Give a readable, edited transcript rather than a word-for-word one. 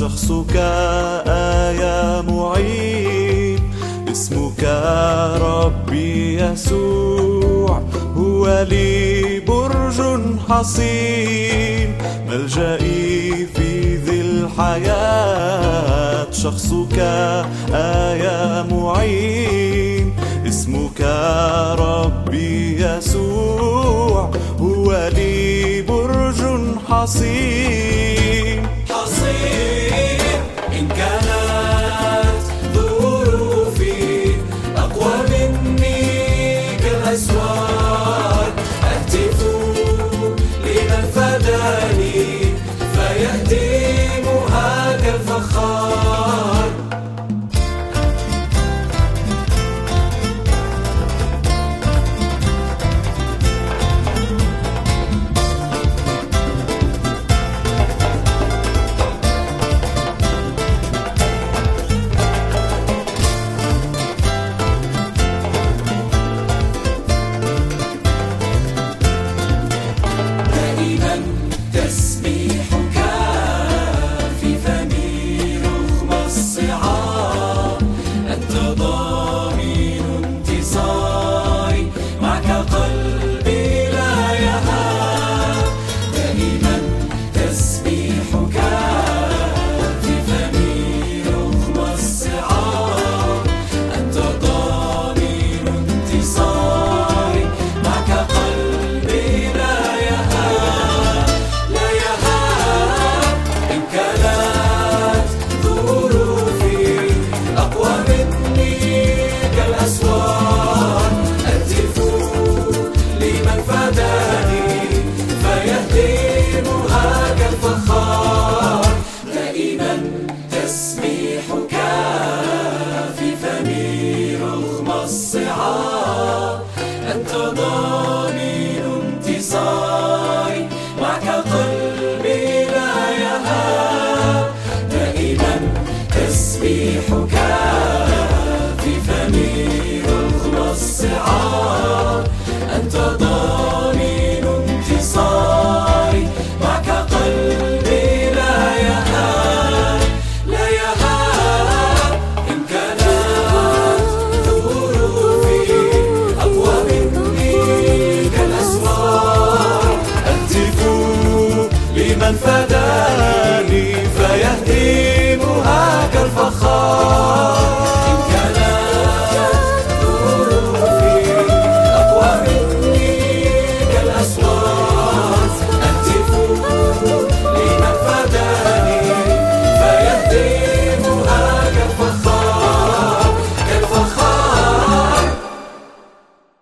شخصك آية معين، اسمك ربي يسوع هو لي برج حصين، ملجئي في ذي الحياة. شخصك آية معين، اسمك ربي يسوع هو لي برج حصين. حصين إن كانت ظروفي أقوى مني كالأسوار، أهتف لمن فداني فيهدمها كالفخار. تسبيحك في فمي رغم الصعاب، أنت ضامن انتصاري، معك قلبي لا يهاب. دائما تسبيحك في فمي رغم الصعاب، أنت ضامن انتصاري، معك قلبي لا يهاب. إن كانت ظروفي أقوى مني كالأسوار، أهتف لمن فداني فيهدمها كالفخار. دائما تسبيحك في فمي رغم الصعاب، أنت ضامن انتصاري، معك قلبي لا يهاب. دائما تسبيحك في فمي رغم الصعاب، أنت ضامن انتصاري، معك قلبي لا يهاب. لا يهاب إن كانت ظروفي أقوى مني كالأسوار، أهتف لمن فداني